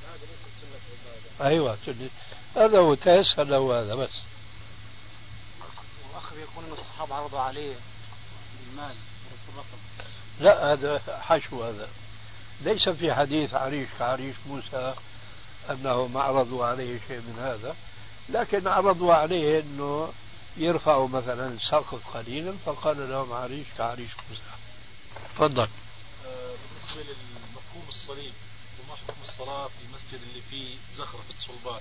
أيوة، هذا هو تيسر له هذا بس. وأخذ يكون أن الصحابة عرضوا عليه المال. لا، هذا حشو، هذا ليس في حديث عريش كعريش موسى أنهم عرضوا عليه شيء من هذا، لكن عرضوا عليه أنه يرفعوا مثلا السقف قليلا فقال لهم عريش كعريش موسى. تفضل. بالنسبة للمفهوم الصليب، وما حكم الصلاة في المسجد اللي فيه زخرفة صلبان؟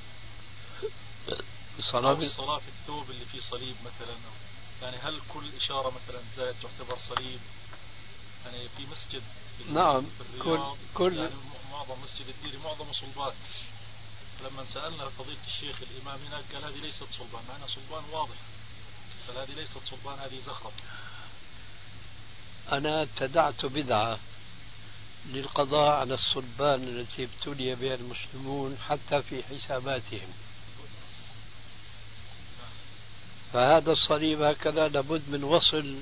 الصلاة في الثوب اللي فيه صليب مثلا، يعني هل كل إشارة مثلا زائد تعتبر صليب؟ يعني في مسجد نعم كل يعني معظم مسجد الديري معظم صلبات. لما سألنا فضيلة الشيخ الإمام هناك قال هذه ليست صلبان، مع أنها صلبان واضح، قال هذه ليست صلبان، هذه زخرف. أنا ابتدعت بدعة للقضاء على الصلبان التي ابتلي بها المسلمون حتى في حساباتهم. فهذا الصليب هكذا لابد من وصل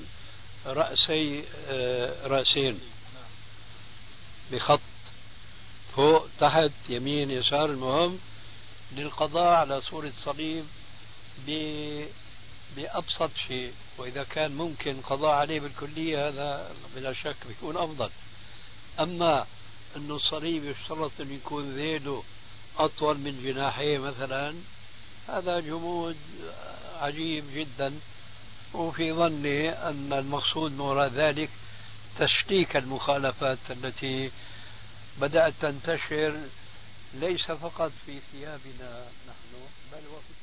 رأسين بخط فوق تحت يمين يسار، المهم للقضاء على صورة صليب بأبسط شيء، وإذا كان ممكن قضاء عليه بالكلية هذا بلا شك بيكون أفضل. أما أنه الصليب يشترط أن يكون ذيله أطول من جناحيه مثلا، هذا جمود عجيب جدا. وفي ظني أن المقصود من وراء ذلك تشكيك المخالفات التي بدأت تنتشر ليس فقط في ثيابنا نحن بل وفي